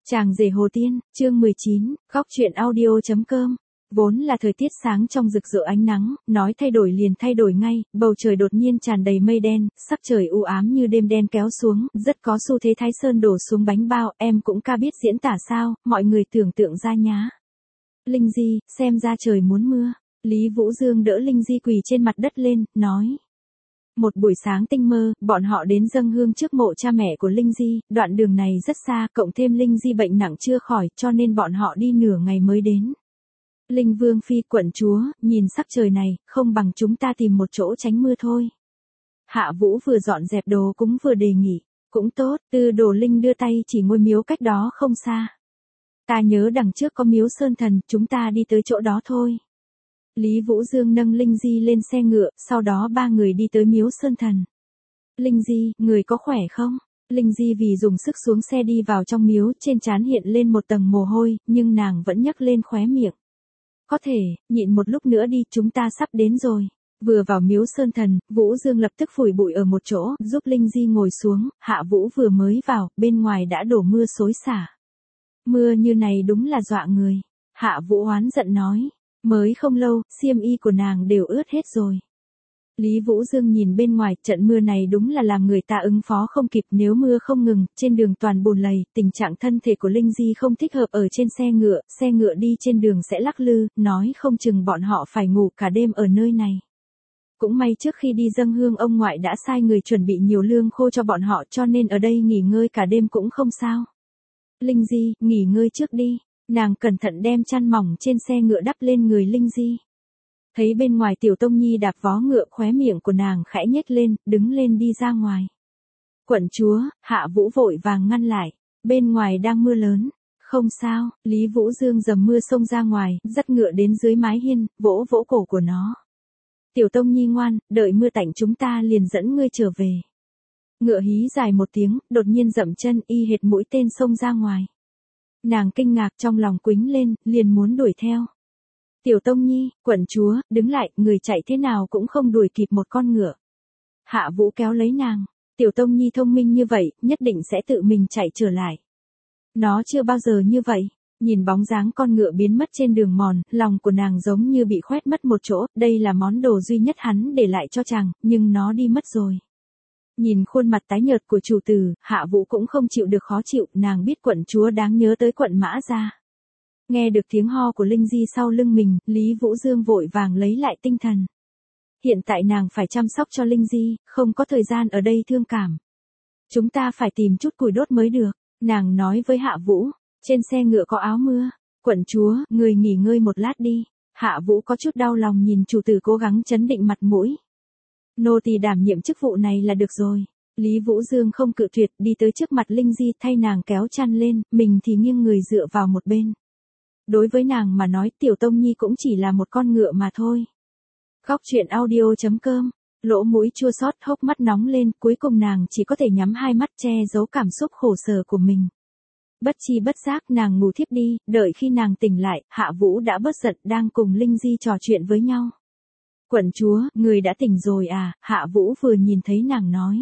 Chàng rể Hồ Tiên, chương 19, góc truyện audio.com. Vốn là thời tiết sáng trong rực rỡ ánh nắng, nói thay đổi liền thay đổi ngay, bầu trời đột nhiên tràn đầy mây đen, sắc trời u ám như đêm đen kéo xuống, rất có xu thế Thái Sơn đổ xuống bánh bao, em cũng ca biết diễn tả sao, mọi người tưởng tượng ra nhá. Linh Di, xem ra trời muốn mưa. Lý Vũ Dương đỡ Linh Di quỳ trên mặt đất lên, nói. Một buổi sáng tinh mơ, bọn họ đến dâng hương trước mộ cha mẹ của Linh Di, đoạn đường này rất xa, cộng thêm Linh Di bệnh nặng chưa khỏi, cho nên bọn họ đi nửa ngày mới đến. Linh Vương Phi quận chúa, nhìn sắc trời này, không bằng chúng ta tìm một chỗ tránh mưa thôi. Hạ Vũ vừa dọn dẹp đồ cũng vừa đề nghị, cũng tốt, Tư Đồ Linh đưa tay chỉ ngôi miếu cách đó không xa. Ta nhớ đằng trước có miếu Sơn Thần, chúng ta đi tới chỗ đó thôi. Lý Vũ Dương nâng Linh Di lên xe ngựa, sau đó ba người đi tới miếu Sơn Thần. Linh Di, người có khỏe không? Linh Di vì dùng sức xuống xe đi vào trong miếu, trên trán hiện lên một tầng mồ hôi, nhưng nàng vẫn nhấc lên khóe miệng. Có thể, nhịn một lúc nữa đi, chúng ta sắp đến rồi. Vừa vào miếu Sơn Thần, Vũ Dương lập tức phủi bụi ở một chỗ, giúp Linh Di ngồi xuống, Hạ Vũ vừa mới vào, bên ngoài đã đổ mưa xối xả. Mưa như này đúng là dọa người. Hạ Vũ oán giận nói. Mới không lâu, xiêm y của nàng đều ướt hết rồi. Lý Vũ Dương nhìn bên ngoài, trận mưa này đúng là làm người ta ứng phó không kịp, nếu mưa không ngừng, trên đường toàn bùn lầy, tình trạng thân thể của Linh Di không thích hợp ở trên xe ngựa đi trên đường sẽ lắc lư, nói không chừng bọn họ phải ngủ cả đêm ở nơi này. Cũng may trước khi đi dâng hương ông ngoại đã sai người chuẩn bị nhiều lương khô cho bọn họ, cho nên ở đây nghỉ ngơi cả đêm cũng không sao. Linh Di, nghỉ ngơi trước đi. Nàng cẩn thận đem chăn mỏng trên xe ngựa đắp lên người Linh Di. Thấy bên ngoài Tiểu Tông Nhi đạp vó ngựa, khóe miệng của nàng khẽ nhếch lên, đứng lên đi ra ngoài. Quận chúa, Hạ Vũ vội vàng ngăn lại. Bên ngoài đang mưa lớn. Không sao, Lý Vũ Dương dầm mưa xông ra ngoài, dắt ngựa đến dưới mái hiên, vỗ vỗ cổ của nó. Tiểu Tông Nhi ngoan, đợi mưa tạnh chúng ta liền dẫn ngươi trở về. Ngựa hí dài một tiếng, đột nhiên dậm chân y hệt mũi tên xông ra ngoài. Nàng kinh ngạc trong lòng quĩnh lên, liền muốn đuổi theo. Tiểu Tông Nhi, quận chúa, đứng lại, người chạy thế nào cũng không đuổi kịp một con ngựa. Hạ Vũ kéo lấy nàng. Tiểu Tông Nhi thông minh như vậy, nhất định sẽ tự mình chạy trở lại. Nó chưa bao giờ như vậy. Nhìn bóng dáng con ngựa biến mất trên đường mòn, lòng của nàng giống như bị khoét mất một chỗ, đây là món đồ duy nhất hắn để lại cho chàng, nhưng nó đi mất rồi. Nhìn khuôn mặt tái nhợt của chủ tử, Hạ Vũ cũng không chịu được khó chịu, nàng biết quận chúa đáng nhớ tới quận Mã Gia. Nghe được tiếng ho của Linh Di sau lưng mình, Lý Vũ Dương vội vàng lấy lại tinh thần. Hiện tại nàng phải chăm sóc cho Linh Di, không có thời gian ở đây thương cảm. Chúng ta phải tìm chút củi đốt mới được, nàng nói với Hạ Vũ. Trên xe ngựa có áo mưa. Quận chúa, người nghỉ ngơi một lát đi. Hạ Vũ có chút đau lòng nhìn chủ tử cố gắng trấn định mặt mũi. Nô tỳ đảm nhiệm chức vụ này là được rồi. Lý Vũ Dương không cự tuyệt, đi tới trước mặt Linh Di thay nàng kéo chăn lên, mình thì nghiêng người dựa vào một bên. Đối với nàng mà nói, Tiểu Tông Nhi cũng chỉ là một con ngựa mà thôi. Góc truyện audio.com. Lỗ mũi chua xót, hốc mắt nóng lên, cuối cùng nàng chỉ có thể nhắm hai mắt che giấu cảm xúc khổ sở của mình. Bất chi bất giác nàng ngủ thiếp đi, đợi khi nàng tỉnh lại, Hạ Vũ đã bớt giận đang cùng Linh Di trò chuyện với nhau. Quận chúa, người đã tỉnh rồi à? Hạ Vũ vừa nhìn thấy nàng nói.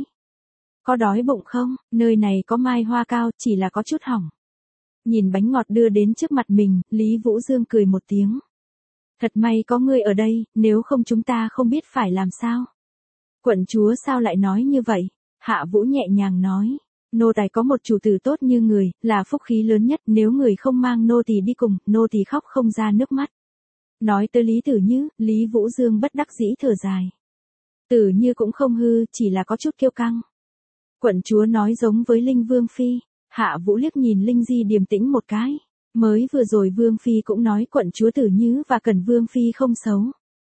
Có đói bụng không? Nơi này có mai hoa cao, chỉ là có chút hỏng. Nhìn bánh ngọt đưa đến trước mặt mình, Lý Vũ Dương cười một tiếng. Thật may có ngươi ở đây, nếu không chúng ta không biết phải làm sao. Quận chúa sao lại nói như vậy? Hạ Vũ nhẹ nhàng nói. Nô tài có một chủ tử tốt như người, là phúc khí lớn nhất, nếu người không mang nô tỳ đi cùng, nô tỳ khóc không ra nước mắt. Nói tới Lý Tử Như, Lý Vũ Dương bất đắc dĩ thở dài. Tử Như cũng không hư, chỉ là có chút kiêu căng. Quận chúa nói giống với Linh Vương Phi. Hạ Vũ liếc nhìn Linh Di điềm tĩnh một cái. Mới vừa rồi Vương Phi cũng nói quận chúa Tử Như và Cẩn Vương Phi không xấu.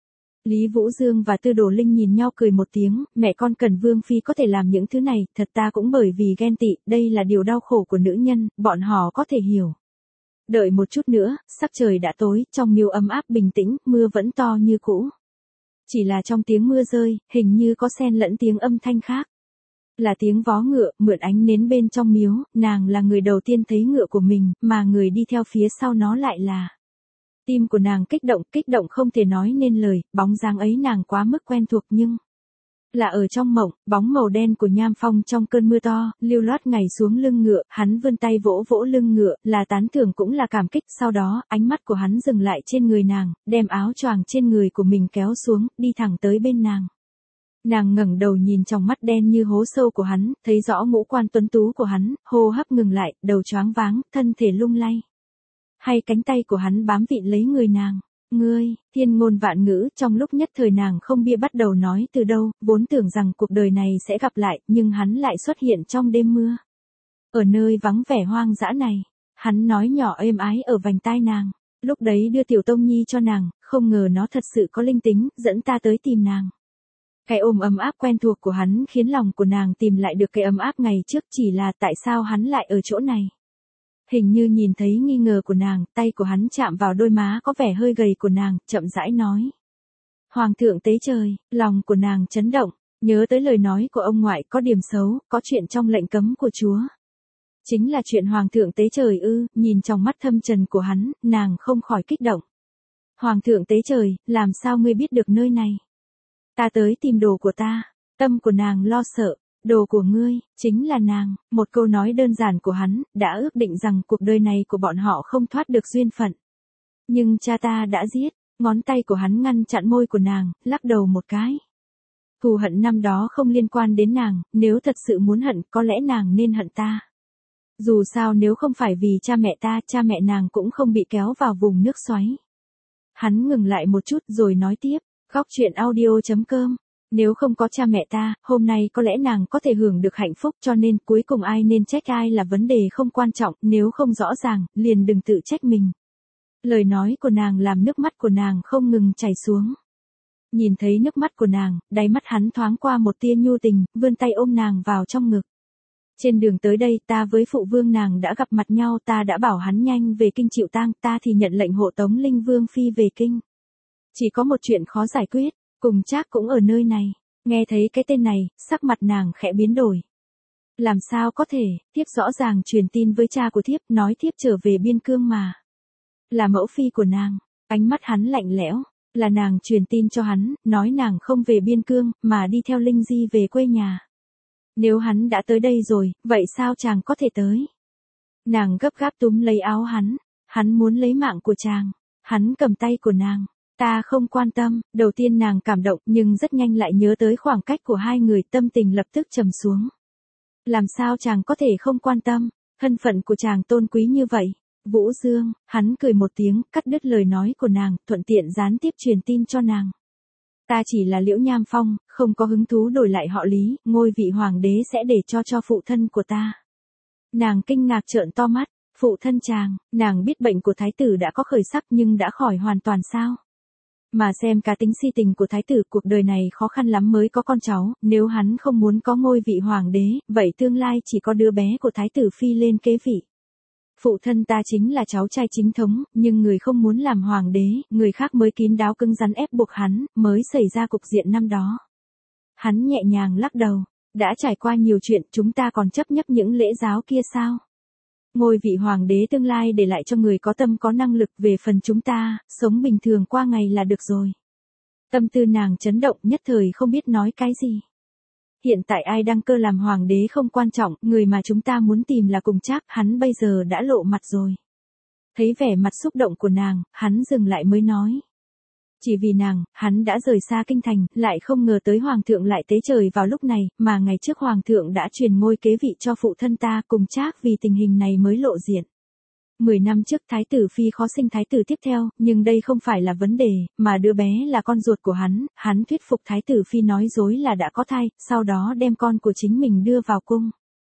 Lý Vũ Dương và Tư Đồ Linh nhìn nhau cười một tiếng, mẹ con Cẩn Vương Phi có thể làm những thứ này, thật ta cũng bởi vì ghen tị, đây là điều đau khổ của nữ nhân, bọn họ có thể hiểu. Đợi một chút nữa, sắc trời đã tối, trong miếu ấm áp bình tĩnh, mưa vẫn to như cũ. Chỉ là trong tiếng mưa rơi, hình như có xen lẫn tiếng âm thanh khác. Là tiếng vó ngựa, mượn ánh nến bên trong miếu, nàng là người đầu tiên thấy ngựa của mình, mà người đi theo phía sau nó lại là... Tim của nàng kích động không thể nói nên lời, bóng dáng ấy nàng quá mức quen thuộc nhưng... Là ở trong mộng, bóng màu đen của Nham Phong trong cơn mưa to, lưu loát ngày xuống lưng ngựa, hắn vươn tay vỗ vỗ lưng ngựa, là tán thưởng cũng là cảm kích, sau đó, ánh mắt của hắn dừng lại trên người nàng, đem áo choàng trên người của mình kéo xuống, đi thẳng tới bên nàng. Nàng ngẩng đầu nhìn trong mắt đen như hố sâu của hắn, thấy rõ ngũ quan tuấn tú của hắn, hô hấp ngừng lại, đầu choáng váng, thân thể lung lay. Hay cánh tay của hắn bám vịn lấy người nàng. Ngươi, thiên ngôn vạn ngữ, trong lúc nhất thời nàng không biết bắt đầu nói từ đâu, vốn tưởng rằng cuộc đời này sẽ gặp lại, nhưng hắn lại xuất hiện trong đêm mưa. Ở nơi vắng vẻ hoang dã này, hắn nói nhỏ êm ái ở vành tai nàng, lúc đấy đưa Tiểu Tông Nhi cho nàng, không ngờ nó thật sự có linh tính, dẫn ta tới tìm nàng. Cái ôm ấm áp quen thuộc của hắn khiến lòng của nàng tìm lại được cái ấm áp ngày trước, chỉ là tại sao hắn lại ở chỗ này. Hình như nhìn thấy nghi ngờ của nàng, tay của hắn chạm vào đôi má có vẻ hơi gầy của nàng, chậm rãi nói. Hoàng thượng tế trời, lòng của nàng chấn động, nhớ tới lời nói của ông ngoại có điểm xấu, có chuyện trong lệnh cấm của chúa. Chính là chuyện Hoàng thượng tế trời ư, nhìn trong mắt thâm trần của hắn, nàng không khỏi kích động. Hoàng thượng tế trời, làm sao ngươi biết được nơi này? Ta tới tìm đồ của ta, tâm của nàng lo sợ. Đồ của ngươi, chính là nàng, một câu nói đơn giản của hắn, đã ước định rằng cuộc đời này của bọn họ không thoát được duyên phận. Nhưng cha ta đã giết, ngón tay của hắn ngăn chặn môi của nàng, lắc đầu một cái. Thù hận năm đó không liên quan đến nàng, nếu thật sự muốn hận, có lẽ nàng nên hận ta. Dù sao nếu không phải vì cha mẹ ta, cha mẹ nàng cũng không bị kéo vào vùng nước xoáy. Hắn ngừng lại một chút rồi nói tiếp, Góc Chuyện Audio.com. Nếu không có cha mẹ ta, hôm nay có lẽ nàng có thể hưởng được hạnh phúc, cho nên cuối cùng ai nên trách ai là vấn đề không quan trọng, nếu không rõ ràng, liền đừng tự trách mình. Lời nói của nàng làm nước mắt của nàng không ngừng chảy xuống. Nhìn thấy nước mắt của nàng, đáy mắt hắn thoáng qua một tia nhu tình, vươn tay ôm nàng vào trong ngực. Trên đường tới đây ta với phụ vương nàng đã gặp mặt nhau, ta đã bảo hắn nhanh về kinh chịu tang, ta thì nhận lệnh hộ tống Linh Vương Phi về kinh. Chỉ có một chuyện khó giải quyết. Cùng Trác cũng ở nơi này, nghe thấy cái tên này, sắc mặt nàng khẽ biến đổi. Làm sao có thể, thiếp rõ ràng truyền tin với cha của thiếp, nói thiếp trở về biên cương mà. Là mẫu phi của nàng, ánh mắt hắn lạnh lẽo, là nàng truyền tin cho hắn, nói nàng không về biên cương, mà đi theo Linh Di về quê nhà. Nếu hắn đã tới đây rồi, vậy sao chàng có thể tới? Nàng gấp gáp túm lấy áo hắn muốn lấy mạng của chàng, hắn cầm tay của nàng. Ta không quan tâm, đầu tiên nàng cảm động nhưng rất nhanh lại nhớ tới khoảng cách của hai người, tâm tình lập tức trầm xuống. Làm sao chàng có thể không quan tâm, thân phận của chàng tôn quý như vậy. Vũ Dương, hắn cười một tiếng, cắt đứt lời nói của nàng, thuận tiện gián tiếp truyền tin cho nàng. Ta chỉ là Liễu Nham Phong, không có hứng thú đổi lại họ Lý, ngôi vị hoàng đế sẽ để cho phụ thân của ta. Nàng kinh ngạc trợn to mắt, phụ thân chàng, nàng biết bệnh của thái tử đã có khởi sắc nhưng đã khỏi hoàn toàn sao? Mà xem cá tính si tình của thái tử, cuộc đời này khó khăn lắm mới có con cháu, nếu hắn không muốn có ngôi vị hoàng đế, vậy tương lai chỉ có đứa bé của thái tử Phi lên kế vị. Phụ thân ta chính là cháu trai chính thống, nhưng người không muốn làm hoàng đế, người khác mới kín đáo cứng rắn ép buộc hắn, mới xảy ra cục diện năm đó. Hắn nhẹ nhàng lắc đầu, đã trải qua nhiều chuyện, chúng ta còn chấp nhấp những lễ giáo kia sao? Ngôi vị hoàng đế tương lai để lại cho người có tâm có năng lực, về phần chúng ta, sống bình thường qua ngày là được rồi. Tâm tư nàng chấn động, nhất thời không biết nói cái gì. Hiện tại ai đăng cơ làm hoàng đế không quan trọng, người mà chúng ta muốn tìm là Cùng Trác, hắn bây giờ đã lộ mặt rồi. Thấy vẻ mặt xúc động của nàng, hắn dừng lại mới nói. Chỉ vì nàng, hắn đã rời xa kinh thành, lại không ngờ tới hoàng thượng lại tế trời vào lúc này, mà ngày trước hoàng thượng đã truyền ngôi kế vị cho phụ thân ta, Cùng Trác vì tình hình này mới lộ diện. 10 năm trước thái tử Phi khó sinh thái tử tiếp theo, nhưng đây không phải là vấn đề, mà đứa bé là con ruột của hắn thuyết phục thái tử Phi nói dối là đã có thai, sau đó đem con của chính mình đưa vào cung.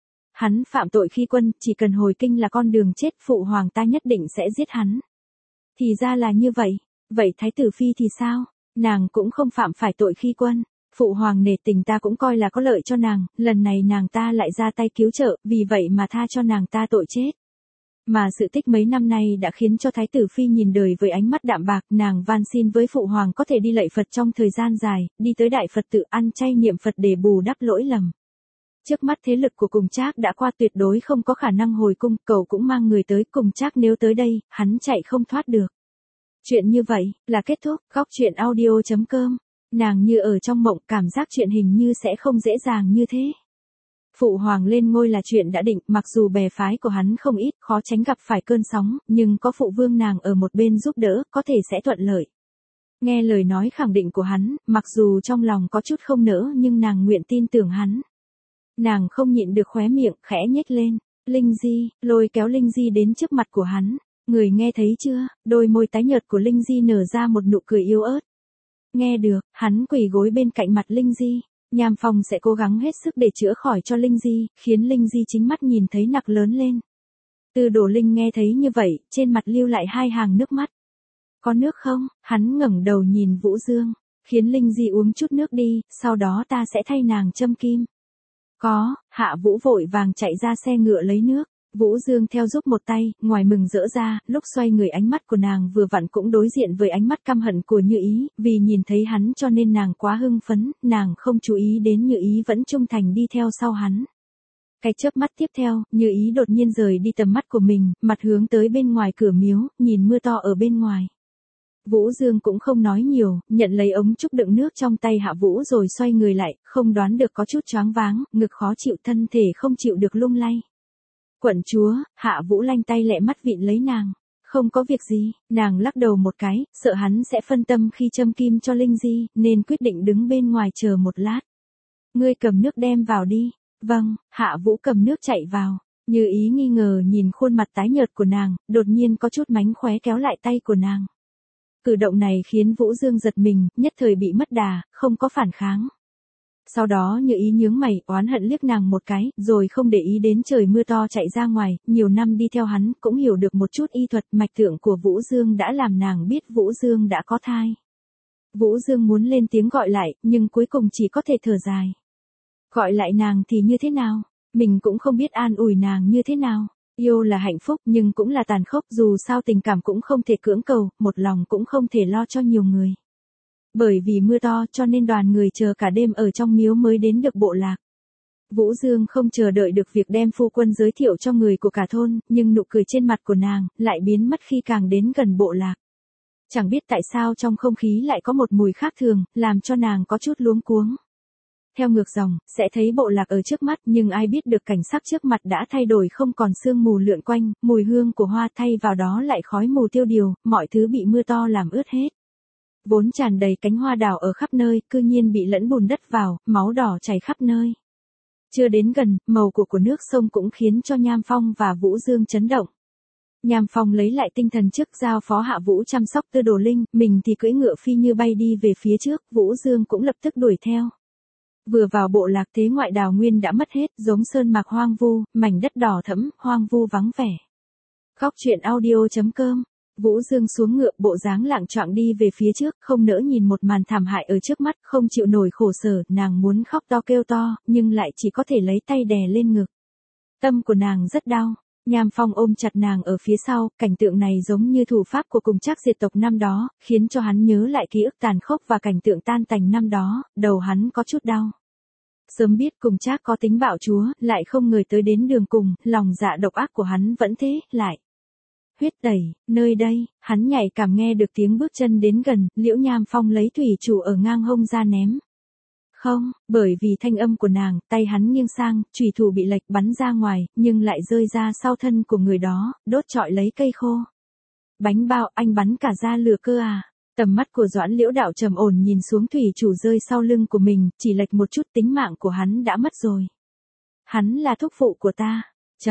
Hắn phạm tội khi quân, chỉ cần hồi kinh là con đường chết, phụ hoàng ta nhất định sẽ giết hắn. Thì ra là như vậy. Vậy thái tử Phi thì sao? Nàng cũng không phạm phải tội khi quân. Phụ hoàng nể tình ta cũng coi là có lợi cho nàng, lần này nàng ta lại ra tay cứu trợ, vì vậy mà tha cho nàng ta tội chết. Mà sự tích mấy năm nay đã khiến cho thái tử Phi nhìn đời với ánh mắt đạm bạc, nàng van xin với phụ hoàng có thể đi lạy Phật trong thời gian dài, đi tới đại Phật tự ăn chay niệm Phật để bù đắp lỗi lầm. Trước mắt thế lực của Cùng Trác đã qua, tuyệt đối không có khả năng hồi cung, cậu cũng mang người tới, Cùng Trác nếu tới đây, hắn chạy không thoát được. Chuyện như vậy, là kết thúc. Góc Chuyện Audio.com Nàng như ở trong mộng, cảm giác chuyện hình như sẽ không dễ dàng như thế. Phụ hoàng lên ngôi là chuyện đã định, mặc dù bè phái của hắn không ít, khó tránh gặp phải cơn sóng, nhưng có phụ vương nàng ở một bên giúp đỡ, có thể sẽ thuận lợi. Nghe lời nói khẳng định của hắn, mặc dù trong lòng có chút không nỡ nhưng nàng nguyện tin tưởng hắn. Nàng không nhịn được khóe miệng, khẽ nhếch lên. Linh Di, lôi kéo Linh Di đến trước mặt của hắn. Người nghe thấy chưa? Đôi môi tái nhợt của Linh Di nở ra một nụ cười yếu ớt. Nghe được, hắn quỳ gối bên cạnh mặt Linh Di. Nham Phong sẽ cố gắng hết sức để chữa khỏi cho Linh Di, khiến Linh Di chính mắt nhìn thấy nặc lớn lên. Tư Đồ Linh nghe thấy như vậy, trên mặt lưu lại 2 hàng nước mắt. Có nước không? Hắn ngẩng đầu nhìn Vũ Dương, khiến Linh Di uống chút nước đi, sau đó ta sẽ thay nàng châm kim. Có, Hạ Vũ vội vàng chạy ra xe ngựa lấy nước. Vũ Dương theo giúp một tay, ngoài mừng rỡ ra, lúc xoay người ánh mắt của nàng vừa vặn cũng đối diện với ánh mắt căm hận của Như Ý, vì nhìn thấy hắn cho nên nàng quá hưng phấn, nàng không chú ý đến Như Ý vẫn trung thành đi theo sau hắn. Cái chớp mắt tiếp theo, Như Ý đột nhiên rời đi tầm mắt của mình, mặt hướng tới bên ngoài cửa miếu, nhìn mưa to ở bên ngoài. Vũ Dương cũng không nói nhiều, nhận lấy ống trúc đựng nước trong tay Hạ Vũ rồi xoay người lại, không đoán được có chút choáng váng, ngực khó chịu, thân thể không chịu được lung lay. Quận chúa, Hạ Vũ lanh tay lẹ mắt vịn lấy nàng. Không có việc gì, nàng lắc đầu một cái, sợ hắn sẽ phân tâm khi châm kim cho Linh Di, nên quyết định đứng bên ngoài chờ một lát. Ngươi cầm nước đem vào đi. Vâng, Hạ Vũ cầm nước chạy vào. Như Ý nghi ngờ nhìn khuôn mặt tái nhợt của nàng, đột nhiên có chút mánh khóe kéo lại tay của nàng. Cử động này khiến Vũ Dương giật mình, nhất thời bị mất đà, không có phản kháng. Sau đó Như Ý nhướng mày, oán hận liếc nàng một cái, rồi không để ý đến trời mưa to chạy ra ngoài, nhiều năm đi theo hắn, cũng hiểu được một chút y thuật, mạch tượng của Vũ Dương đã làm nàng biết Vũ Dương đã có thai. Vũ Dương muốn lên tiếng gọi lại, nhưng cuối cùng chỉ có thể thở dài. Gọi lại nàng thì như thế nào? Mình cũng không biết an ủi nàng như thế nào. Yêu là hạnh phúc nhưng cũng là tàn khốc, dù sao tình cảm cũng không thể cưỡng cầu, một lòng cũng không thể lo cho nhiều người. Bởi vì mưa to cho nên đoàn người chờ cả đêm ở trong miếu mới đến được bộ lạc. Vũ Dương không chờ đợi được việc đem phu quân giới thiệu cho người của cả thôn, nhưng nụ cười trên mặt của nàng lại biến mất khi càng đến gần bộ lạc. Chẳng biết tại sao trong không khí lại có một mùi khác thường, làm cho nàng có chút luống cuống. Theo ngược dòng, sẽ thấy bộ lạc ở trước mắt, nhưng ai biết được cảnh sắc trước mặt đã thay đổi, không còn sương mù lượn quanh, mùi hương của hoa thay vào đó lại khói mù tiêu điều, mọi thứ bị mưa to làm ướt hết. Vốn tràn đầy cánh hoa đào ở khắp nơi, cư nhiên bị lẫn bùn đất vào, máu đỏ chảy khắp nơi. Chưa đến gần, màu của nước sông cũng khiến cho Nham Phong và Vũ Dương chấn động. Nham Phong lấy lại tinh thần trước giao phó Hạ Vũ chăm sóc Tư Đồ Linh, mình thì cưỡi ngựa phi như bay đi về phía trước, Vũ Dương cũng lập tức đuổi theo. Vừa vào bộ lạc thế ngoại đào nguyên đã mất hết, giống sơn mạc hoang vu, mảnh đất đỏ thẫm, hoang vu vắng vẻ. Khóc chuyện audio.com. Vũ Dương xuống ngựa, bộ dáng lạng choạng đi về phía trước, không nỡ nhìn một màn thảm hại ở trước mắt, không chịu nổi khổ sở, nàng muốn khóc to kêu to, nhưng lại chỉ có thể lấy tay đè lên ngực. Tâm của nàng rất đau. Nham Phong ôm chặt nàng ở phía sau, cảnh tượng này giống như thủ pháp của cùng Trác diệt tộc năm đó, khiến cho hắn nhớ lại ký ức tàn khốc và cảnh tượng tan tành năm đó, đầu hắn có chút đau. Sớm biết cùng Trác có tính bạo chúa, lại không ngờ tới đến đường cùng, lòng dạ độc ác của hắn vẫn thế, lại. Huyết tẩy, nơi đây, hắn nhạy cảm nghe được tiếng bước chân đến gần, Liễu Nham Phong lấy thủy chủ ở ngang hông ra ném. Không, bởi vì thanh âm của nàng, tay hắn nghiêng sang, chủy thủ bị lệch bắn ra ngoài, nhưng lại rơi ra sau thân của người đó, đốt trọi lấy cây khô. Bánh bao, anh bắn cả ra lửa cơ à? Tầm mắt của Doãn Liễu Đạo trầm ổn nhìn xuống thủy chủ rơi sau lưng của mình, chỉ lệch một chút tính mạng của hắn đã mất rồi. Hắn là thúc phụ của ta.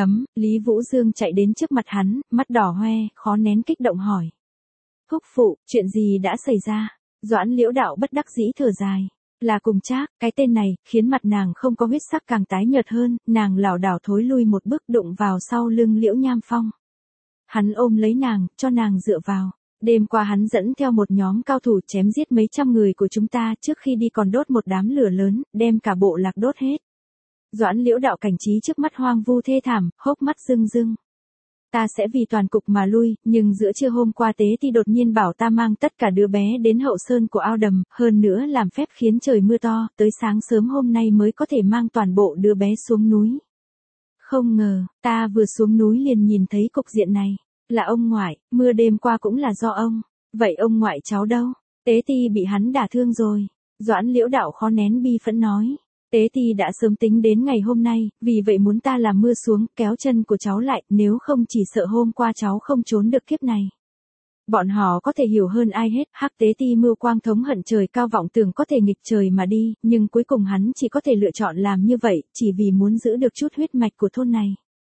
Lý Vũ Dương chạy đến trước mặt hắn, mắt đỏ hoe, khó nén kích động hỏi. Thúc phụ, chuyện gì đã xảy ra? Doãn Liễu Đạo bất đắc dĩ thở dài. Là cùng Trác, cái tên này, khiến mặt nàng không có huyết sắc càng tái nhợt hơn, nàng lảo đảo thối lui một bước đụng vào sau lưng Liễu Nham Phong. Hắn ôm lấy nàng, cho nàng dựa vào. Đêm qua hắn dẫn theo một nhóm cao thủ chém giết mấy trăm người của chúng ta, trước khi đi còn đốt một đám lửa lớn, đem cả bộ lạc đốt hết. Doãn Liễu Đạo cảnh trí trước mắt hoang vu thê thảm, hốc mắt rưng rưng. Ta sẽ vì toàn cục mà lui, nhưng giữa trưa hôm qua Tế Ti đột nhiên bảo ta mang tất cả đứa bé đến hậu sơn của ao đầm, hơn nữa làm phép khiến trời mưa to, tới sáng sớm hôm nay mới có thể mang toàn bộ đứa bé xuống núi. Không ngờ, ta vừa xuống núi liền nhìn thấy cục diện này. Là ông ngoại, mưa đêm qua cũng là do ông. Vậy ông ngoại cháu đâu? Tế Ti bị hắn đả thương rồi. Doãn Liễu Đạo khó nén bi phẫn nói. Tế Ti đã sớm tính đến ngày hôm nay, vì vậy muốn ta làm mưa xuống, kéo chân của cháu lại, nếu không chỉ sợ hôm qua cháu không trốn được kiếp này. Bọn họ có thể hiểu hơn ai hết, Hắc Tế Ti mưu quang thống hận trời cao vọng tưởng có thể nghịch trời mà đi, nhưng cuối cùng hắn chỉ có thể lựa chọn làm như vậy, chỉ vì muốn giữ được chút huyết mạch của thôn này.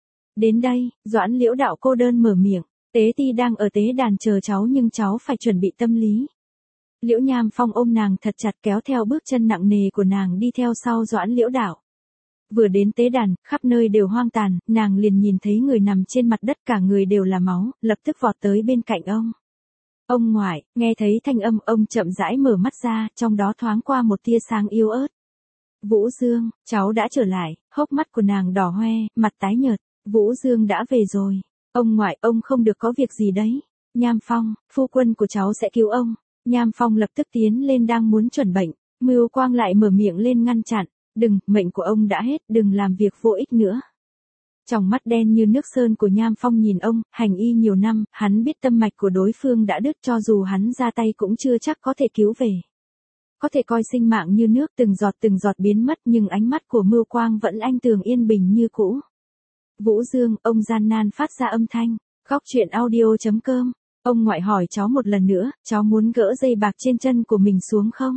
Đến đây, Doãn Liễu Đạo cô đơn mở miệng, Tế Ti đang ở tế đàn chờ cháu nhưng cháu phải chuẩn bị tâm lý. Liễu Nham Phong ôm nàng thật chặt kéo theo bước chân nặng nề của nàng đi theo sau Doãn Liễu Đạo. Vừa đến tế đàn, khắp nơi đều hoang tàn, nàng liền nhìn thấy người nằm trên mặt đất cả người đều là máu, lập tức vọt tới bên cạnh ông. Ông ngoại, nghe thấy thanh âm ông chậm rãi mở mắt ra, trong đó thoáng qua một tia sáng yếu ớt. Vũ Dương, cháu đã trở lại, hốc mắt của nàng đỏ hoe, mặt tái nhợt. Vũ Dương đã về rồi. Ông ngoại, ông không được có việc gì đấy. Nham Phong, phu quân của cháu sẽ cứu ông. Nham Phong lập tức tiến lên đang muốn chuẩn bệnh. Mưu Quang lại mở miệng lên ngăn chặn. Đừng, mệnh của ông đã hết, đừng làm việc vô ích nữa. Trong mắt đen như nước sơn của Nham Phong nhìn ông, hành y nhiều năm, hắn biết tâm mạch của đối phương đã đứt cho dù hắn ra tay cũng chưa chắc có thể cứu về. Có thể coi sinh mạng như nước từng giọt biến mất nhưng ánh mắt của Mưu Quang vẫn anh tường yên bình như cũ. Vũ Dương, ông gian nan phát ra âm thanh. Góc truyện audio.com. Ông ngoại hỏi cháu một lần nữa, cháu muốn gỡ dây bạc trên chân của mình xuống không?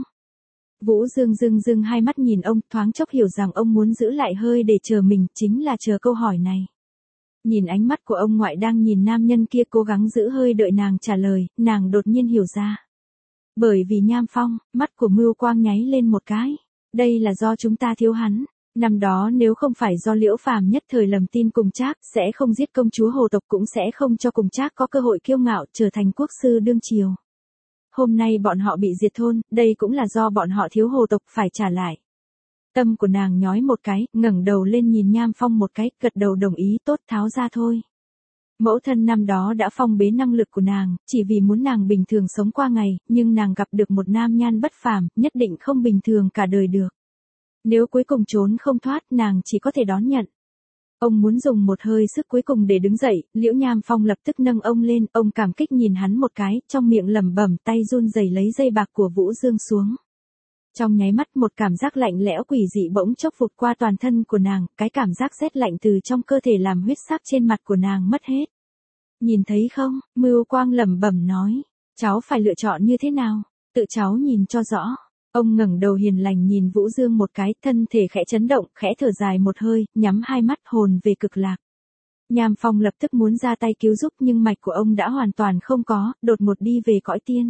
Vũ Dương dưng hai mắt nhìn ông, thoáng chốc hiểu rằng ông muốn giữ lại hơi để chờ mình, chính là chờ câu hỏi này. Nhìn ánh mắt của ông ngoại đang nhìn nam nhân kia cố gắng giữ hơi đợi nàng trả lời, nàng đột nhiên hiểu ra. Bởi vì Nham Phong, mắt của Mưu Quang nháy lên một cái. Đây là do chúng ta thiếu hắn. Năm đó nếu không phải do Liễu Phàm nhất thời lầm tin Cùng Trác, sẽ không giết công chúa Hồ tộc cũng sẽ không cho Cùng Trác có cơ hội kiêu ngạo trở thành quốc sư đương triều. Hôm nay bọn họ bị diệt thôn, đây cũng là do bọn họ thiếu Hồ tộc phải trả lại. Tâm của nàng nhói một cái, ngẩng đầu lên nhìn Nham Phong một cái, gật đầu đồng ý, tốt, tháo ra thôi. Mẫu thân năm đó đã phong bế năng lực của nàng, chỉ vì muốn nàng bình thường sống qua ngày, nhưng nàng gặp được một nam nhan bất phàm, nhất định không bình thường cả đời được. Nếu cuối cùng trốn không thoát, nàng chỉ có thể đón nhận. Ông muốn dùng một hơi sức cuối cùng để đứng dậy, Liễu Nham Phong lập tức nâng ông lên, ông cảm kích nhìn hắn một cái, trong miệng lẩm bẩm, tay run rẩy lấy dây bạc của Vũ Dương xuống. Trong nháy mắt một cảm giác lạnh lẽo quỷ dị bỗng chốc vụt qua toàn thân của nàng, cái cảm giác rét lạnh từ trong cơ thể làm huyết sắc trên mặt của nàng mất hết. Nhìn thấy không, Mưu Quang lẩm bẩm nói, cháu phải lựa chọn như thế nào, tự cháu nhìn cho rõ. Ông ngẩng đầu hiền lành nhìn Vũ Dương một cái, thân thể khẽ chấn động, khẽ thở dài một hơi, nhắm hai mắt hồn về cực lạc. Nham Phong lập tức muốn ra tay cứu giúp nhưng mạch của ông đã hoàn toàn không có, đột ngột đi về cõi tiên.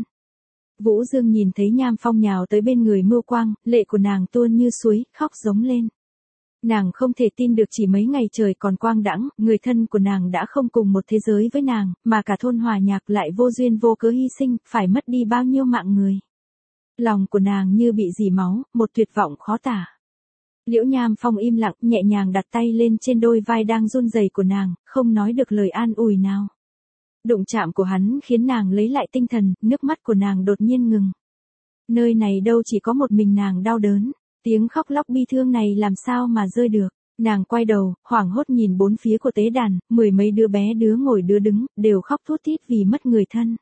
Vũ Dương nhìn thấy Nham Phong nhào tới bên người Mưu Quang, lệ của nàng tuôn như suối, khóc giống lên. Nàng không thể tin được chỉ mấy ngày trời còn quang đãng, người thân của nàng đã không cùng một thế giới với nàng, mà cả thôn Hòa Nhạc lại vô duyên vô cớ hy sinh, phải mất đi bao nhiêu mạng người. Lòng của nàng như bị rỉ máu, một tuyệt vọng khó tả. Liễu Nham Phong im lặng, nhẹ nhàng đặt tay lên trên đôi vai đang run rẩy của nàng, không nói được lời an ủi nào. Đụng chạm của hắn khiến nàng lấy lại tinh thần, nước mắt của nàng đột nhiên ngừng. Nơi này đâu chỉ có một mình nàng đau đớn, tiếng khóc lóc bi thương này làm sao mà rơi được. Nàng quay đầu, hoảng hốt nhìn bốn phía của tế đàn, mười mấy đứa bé đứa ngồi đứa đứng, đều khóc thút thít vì mất người thân.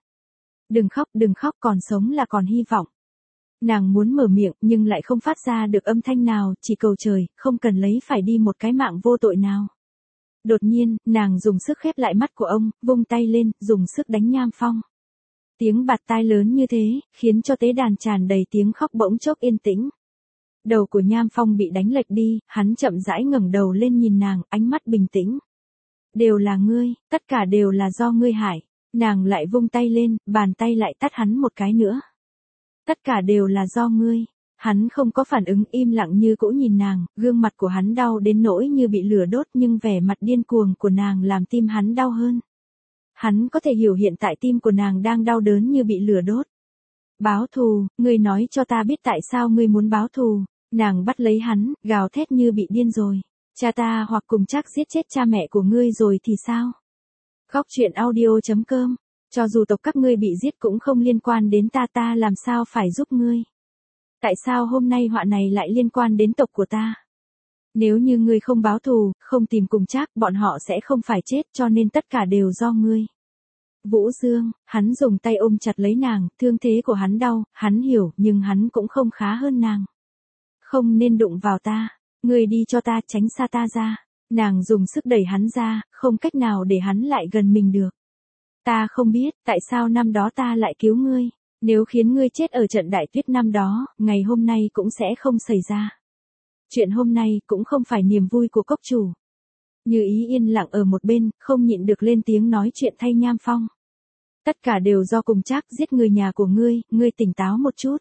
Đừng khóc, còn sống là còn hy vọng. Nàng muốn mở miệng nhưng lại không phát ra được âm thanh nào, chỉ cầu trời, không cần lấy phải đi một cái mạng vô tội nào. Đột nhiên, nàng dùng sức khép lại mắt của ông, vung tay lên, dùng sức đánh Nham Phong. Tiếng bạt tai lớn như thế, khiến cho tế đàn tràn đầy tiếng khóc bỗng chốc yên tĩnh. Đầu của Nham Phong bị đánh lệch đi, hắn chậm rãi ngẩng đầu lên nhìn nàng, ánh mắt bình tĩnh. Đều là ngươi, tất cả đều là do ngươi hại. Nàng lại vung tay lên, bàn tay lại tát hắn một cái nữa. Tất cả đều là do ngươi. Hắn không có phản ứng, im lặng như cũ nhìn nàng, gương mặt của hắn đau đến nỗi như bị lửa đốt nhưng vẻ mặt điên cuồng của nàng làm tim hắn đau hơn. Hắn có thể hiểu hiện tại tim của nàng đang đau đớn như bị lửa đốt. Báo thù, ngươi nói cho ta biết tại sao ngươi muốn báo thù. Nàng bắt lấy hắn, gào thét như bị điên rồi. Cha ta hoặc Cùng Trác giết chết cha mẹ của ngươi rồi thì sao? Góc truyện audio.com. Cho dù tộc các ngươi bị giết cũng không liên quan đến ta làm sao phải giúp ngươi? Tại sao hôm nay họa này lại liên quan đến tộc của ta? Nếu như ngươi không báo thù, không tìm Cùng Trác, bọn họ sẽ không phải chết, cho nên tất cả đều do ngươi. Vũ Dương, hắn dùng tay ôm chặt lấy nàng, thương thế của hắn đau, hắn hiểu, nhưng hắn cũng không khá hơn nàng. Không nên đụng vào ta, ngươi đi cho ta, tránh xa ta ra. Nàng dùng sức đẩy hắn ra, không cách nào để hắn lại gần mình được. Ta không biết, tại sao năm đó ta lại cứu ngươi. Nếu khiến ngươi chết ở trận đại tuyết năm đó, ngày hôm nay cũng sẽ không xảy ra. Chuyện hôm nay cũng không phải niềm vui của cốc chủ. Như Ý yên lặng ở một bên, không nhịn được lên tiếng nói chuyện thay Nham Phong. Tất cả đều do cùng Trác giết người nhà của ngươi tỉnh táo một chút.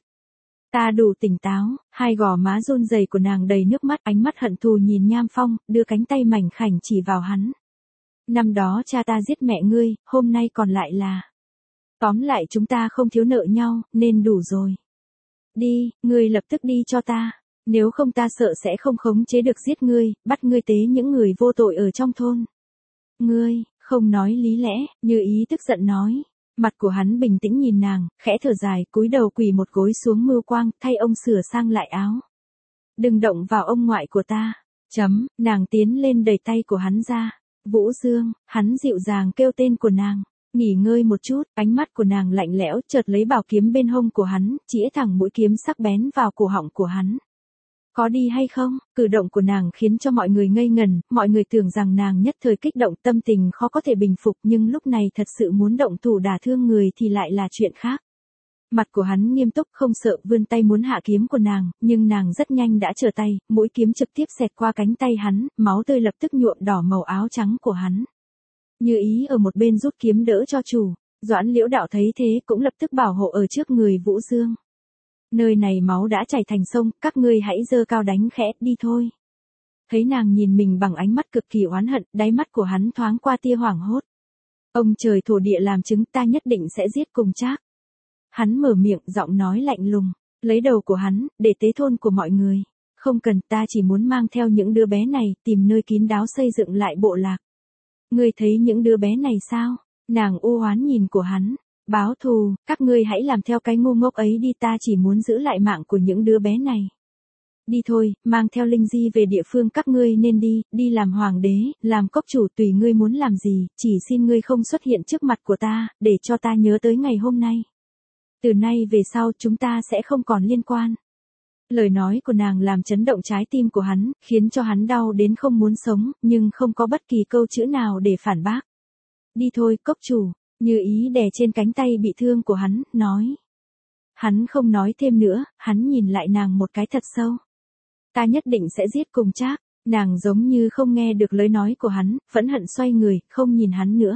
Ta đủ tỉnh táo, hai gò má run rẩy của nàng đầy nước mắt, ánh mắt hận thù nhìn Nham Phong, đưa cánh tay mảnh khảnh chỉ vào hắn. Năm đó cha ta giết mẹ ngươi, hôm nay còn lại là. Tóm lại chúng ta không thiếu nợ nhau, nên đủ rồi. Đi, ngươi lập tức đi cho ta. Nếu không ta sợ sẽ không khống chế được giết ngươi, bắt ngươi tế những người vô tội ở trong thôn. Ngươi, không nói lý lẽ, Như Ý tức giận nói. Mặt của hắn bình tĩnh nhìn nàng, khẽ thở dài, cúi đầu quỳ một gối xuống mưu quang, thay ông sửa sang lại áo. Đừng động vào ông ngoại của ta. Nàng tiến lên đẩy tay của hắn ra. Vũ Dương, hắn dịu dàng kêu tên của nàng. Nghỉ ngơi một chút, ánh mắt của nàng lạnh lẽo, chợt lấy bảo kiếm bên hông của hắn, chĩa thẳng mũi kiếm sắc bén vào cổ họng của hắn. Có đi hay không? Cử động của nàng khiến cho mọi người ngây ngần, mọi người tưởng rằng nàng nhất thời kích động, tâm tình khó có thể bình phục, nhưng lúc này thật sự muốn động thủ đả thương người thì lại là chuyện khác. Mặt của hắn nghiêm túc không sợ, vươn tay muốn hạ kiếm của nàng, nhưng nàng rất nhanh đã trở tay, mũi kiếm trực tiếp xẹt qua cánh tay hắn, máu tươi lập tức nhuộm đỏ màu áo trắng của hắn. Như Ý ở một bên rút kiếm đỡ cho chủ, Doãn Liễu Đạo thấy thế cũng lập tức bảo hộ ở trước người Vũ Dương. Nơi này máu đã chảy thành sông, các ngươi hãy giơ cao đánh khẽ, đi thôi. Thấy nàng nhìn mình bằng ánh mắt cực kỳ oán hận, đáy mắt của hắn thoáng qua tia hoảng hốt. Ông trời thổ địa làm chứng, ta nhất định sẽ giết cùng Trác. Hắn mở miệng, giọng nói lạnh lùng, lấy đầu của hắn, để tế thôn của mọi người. Không cần, ta chỉ muốn mang theo những đứa bé này, tìm nơi kín đáo xây dựng lại bộ lạc. Ngươi thấy những đứa bé này sao? Nàng u oán nhìn của hắn. Báo thù, các ngươi hãy làm theo cái ngu ngốc ấy đi, ta chỉ muốn giữ lại mạng của những đứa bé này. Đi thôi, mang theo Linh Di về địa phương các ngươi nên đi, đi làm hoàng đế, làm cốc chủ, tùy ngươi muốn làm gì, chỉ xin ngươi không xuất hiện trước mặt của ta, để cho ta nhớ tới ngày hôm nay. Từ nay về sau chúng ta sẽ không còn liên quan. Lời nói của nàng làm chấn động trái tim của hắn, khiến cho hắn đau đến không muốn sống, nhưng không có bất kỳ câu chữ nào để phản bác. Đi thôi, cốc chủ. Như Ý đè trên cánh tay bị thương của hắn, nói. Hắn không nói thêm nữa, hắn nhìn lại nàng một cái thật sâu. Ta nhất định sẽ giết cùng Trác. Nàng giống như không nghe được lời nói của hắn, phẫn hận xoay người, không nhìn hắn nữa.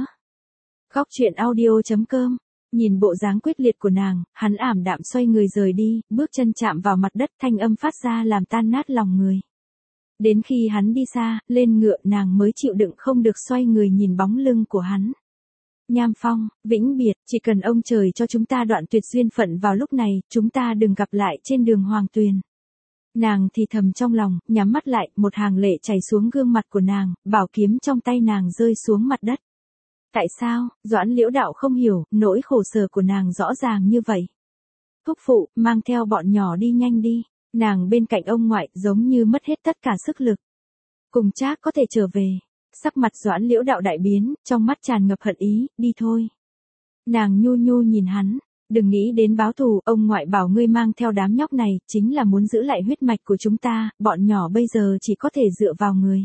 Góc truyện audio.com. Nhìn bộ dáng quyết liệt của nàng, hắn ảm đạm xoay người rời đi, bước chân chạm vào mặt đất, thanh âm phát ra làm tan nát lòng người. Đến khi hắn đi xa, lên ngựa, nàng mới chịu đựng không được xoay người nhìn bóng lưng của hắn. Nham Phong, vĩnh biệt, chỉ cần ông trời cho chúng ta đoạn tuyệt duyên phận vào lúc này, chúng ta đừng gặp lại trên đường Hoàng Tuyền. Nàng thì thầm trong lòng, nhắm mắt lại, một hàng lệ chảy xuống gương mặt của nàng, bảo kiếm trong tay nàng rơi xuống mặt đất. Tại sao? Doãn Liễu Đạo không hiểu, nỗi khổ sở của nàng rõ ràng như vậy. Thúc phụ, mang theo bọn nhỏ đi nhanh đi. Nàng bên cạnh ông ngoại, giống như mất hết tất cả sức lực. Cùng Trác có thể trở về. Sắc mặt Doãn Liễu Đạo đại biến, trong mắt tràn ngập hận ý, đi thôi. Nàng nhu nhu nhìn hắn, đừng nghĩ đến báo thù, ông ngoại bảo ngươi mang theo đám nhóc này, chính là muốn giữ lại huyết mạch của chúng ta, bọn nhỏ bây giờ chỉ có thể dựa vào người.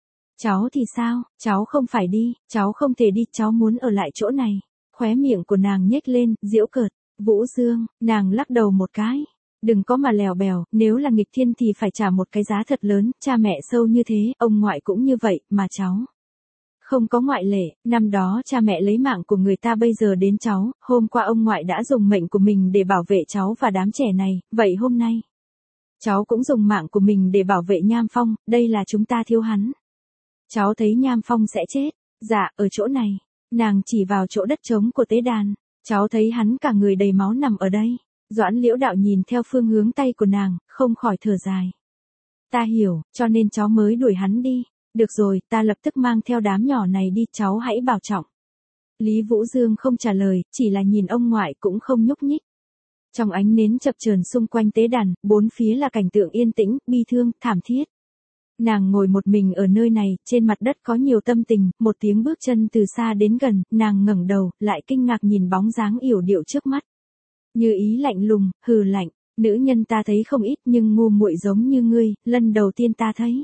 Cháu thì sao, cháu không phải đi, cháu không thể đi, cháu muốn ở lại chỗ này. Khóe miệng của nàng nhếch lên, giễu cợt. Vũ Dương, nàng lắc đầu một cái. Đừng có mà lèo bèo, nếu là nghịch thiên thì phải trả một cái giá thật lớn, cha mẹ sâu như thế, ông ngoại cũng như vậy, mà cháu. Không có ngoại lệ, năm đó cha mẹ lấy mạng của người ta, bây giờ đến cháu, hôm qua ông ngoại đã dùng mệnh của mình để bảo vệ cháu và đám trẻ này, vậy hôm nay. Cháu cũng dùng mạng của mình để bảo vệ Nham Phong, đây là chúng ta thiếu hắn. Cháu thấy Nham Phong sẽ chết, dạ, ở chỗ này, nàng chỉ vào chỗ đất trống của tế đàn, cháu thấy hắn cả người đầy máu nằm ở đây. Doãn Liễu Đạo nhìn theo phương hướng tay của nàng, không khỏi thở dài. Ta hiểu, cho nên cháu mới đuổi hắn đi. Được rồi, ta lập tức mang theo đám nhỏ này đi, cháu hãy bảo trọng. Lý Vũ Dương không trả lời, chỉ là nhìn ông ngoại cũng không nhúc nhích. Trong ánh nến chập chờn xung quanh tế đàn, bốn phía là cảnh tượng yên tĩnh, bi thương, thảm thiết. Nàng ngồi một mình ở nơi này, trên mặt đất có nhiều tâm tình, một tiếng bước chân từ xa đến gần, nàng ngẩng đầu, lại kinh ngạc nhìn bóng dáng yểu điệu trước mắt. Như Ý lạnh lùng, hừ lạnh, nữ nhân ta thấy không ít nhưng ngu muội giống như ngươi, lần đầu tiên ta thấy.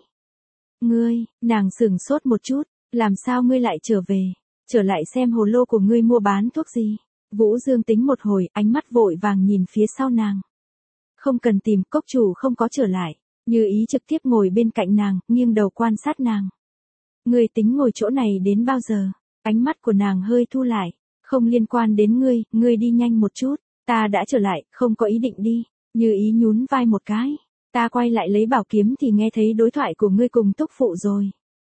Ngươi, nàng sửng sốt một chút, làm sao ngươi lại trở về, trở lại xem hồ lô của ngươi mua bán thuốc gì. Vũ Dương tính một hồi, ánh mắt vội vàng nhìn phía sau nàng. Không cần tìm, cốc chủ không có trở lại. Như Ý trực tiếp ngồi bên cạnh nàng, nghiêng đầu quan sát nàng. Ngươi tính ngồi chỗ này đến bao giờ? Ánh mắt của nàng hơi thu lại. Không liên quan đến ngươi đi nhanh một chút. Ta đã trở lại, không có ý định đi. Như Ý nhún vai một cái. Ta quay lại lấy bảo kiếm thì nghe thấy đối thoại của ngươi cùng túc phụ rồi.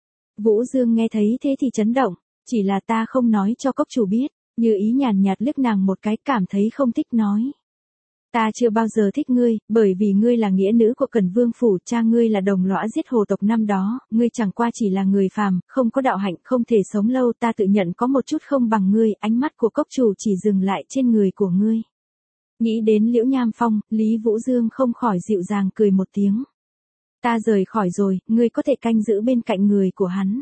Vũ Dương nghe thấy thế thì chấn động. Chỉ là ta không nói cho cốc chủ biết. Như Ý nhàn nhạt liếc nàng một cái, cảm thấy không thích nói. Ta chưa bao giờ thích ngươi, bởi vì ngươi là nghĩa nữ của Cẩn Vương phủ, cha ngươi là đồng lõa giết hồ tộc năm đó, ngươi chẳng qua chỉ là người phàm, không có đạo hạnh, không thể sống lâu, ta tự nhận có một chút không bằng ngươi, ánh mắt của cốc chủ chỉ dừng lại trên người của ngươi. Nghĩ đến Liễu Nham Phong, Lý Vũ Dương không khỏi dịu dàng cười một tiếng. Ta rời khỏi rồi, ngươi có thể canh giữ bên cạnh người của hắn.